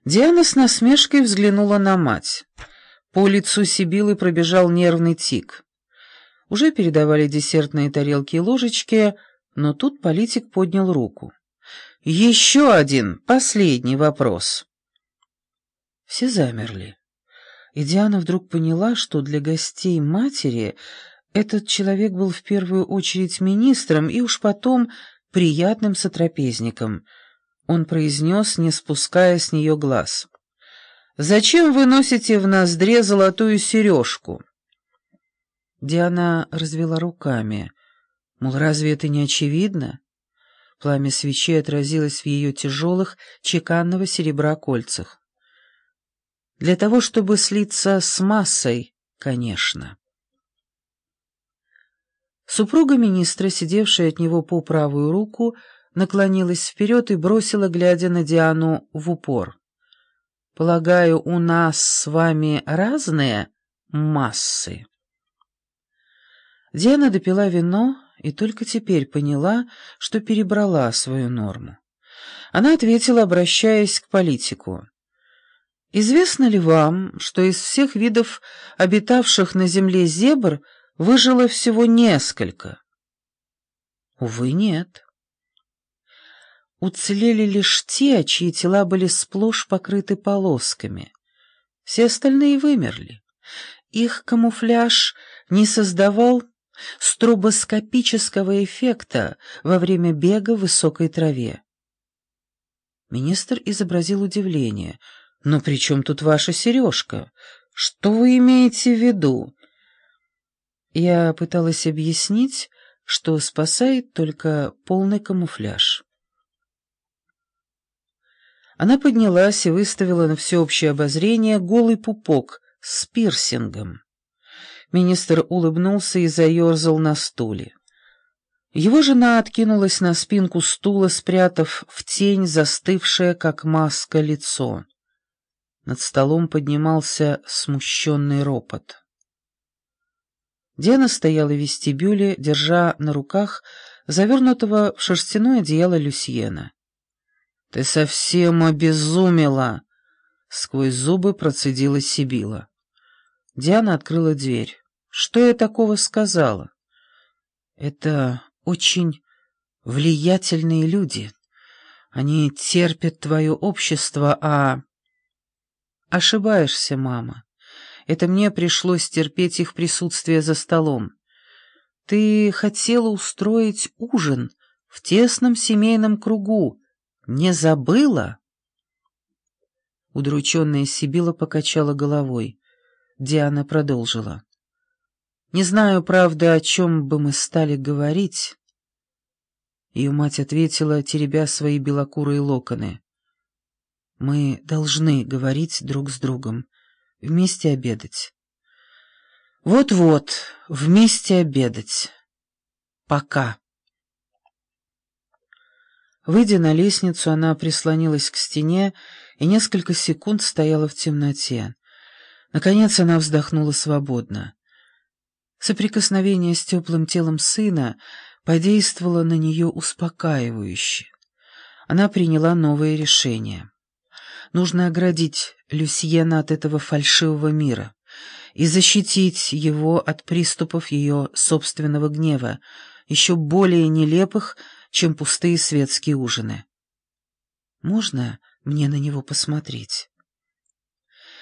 Диана с насмешкой взглянула на мать. По лицу Сибилы пробежал нервный тик. Уже передавали десертные тарелки и ложечки, но тут политик поднял руку. «Еще один, последний вопрос». Все замерли. И Диана вдруг поняла, что для гостей матери этот человек был в первую очередь министром и уж потом приятным сотрапезником. Он произнес, не спуская с нее глаз: «Зачем вы носите в ноздре золотую сережку?» Диана развела руками. Мол, разве это не очевидно? Пламя свечи отразилось в ее тяжелых, чеканного серебра кольцах. Для того, чтобы слиться с массой, конечно. Супруга министра, сидевшая от него по правую руку, наклонилась вперед и бросила, глядя на Диану, в упор: «Полагаю, у нас с вами разные массы?» Диана допила вино и только теперь поняла, что перебрала свою норму. Она ответила, обращаясь к политику: «Известно ли вам, что из всех видов обитавших на земле зебр выжило всего несколько?» «Увы, нет». Уцелели лишь те, чьи тела были сплошь покрыты полосками. Все остальные вымерли. Их камуфляж не создавал стробоскопического эффекта во время бега в высокой траве. Министр изобразил удивление. «Но при чем тут ваша сережка? Что вы имеете в виду?» Я пыталась объяснить, что спасает только полный камуфляж. Она поднялась и выставила на всеобщее обозрение голый пупок с пирсингом. Министр улыбнулся и заерзал на стуле. Его жена откинулась на спинку стула, спрятав в тень застывшее, как маска, лицо. Над столом поднимался смущенный ропот. Диана стояла в вестибюле, держа на руках завернутого в шерстяное одеяло Люсьена. «Ты совсем обезумела!» — сквозь зубы процедила Сибила. Диана открыла дверь. «Что я такого сказала?» «Это очень влиятельные люди. Они терпят твое общество, а...» «Ошибаешься, мама. Это мне пришлось терпеть их присутствие за столом. Ты хотела устроить ужин в тесном семейном кругу. Не забыла?» Удрученная Сибила покачала головой. Диана продолжила: «Не знаю, правда, о чем бы мы стали говорить». Ее мать ответила, теребя свои белокурые локоны: «Мы должны говорить друг с другом, вместе обедать». «Вот-вот, вместе обедать. Пока». Выйдя на лестницу, она прислонилась к стене и несколько секунд стояла в темноте. Наконец она вздохнула свободно. Соприкосновение с теплым телом сына подействовало на нее успокаивающе. Она приняла новое решение. Нужно оградить Люсьена от этого фальшивого мира и защитить его от приступов ее собственного гнева, еще более нелепых, чем пустые светские ужины. «Можно мне на него посмотреть?»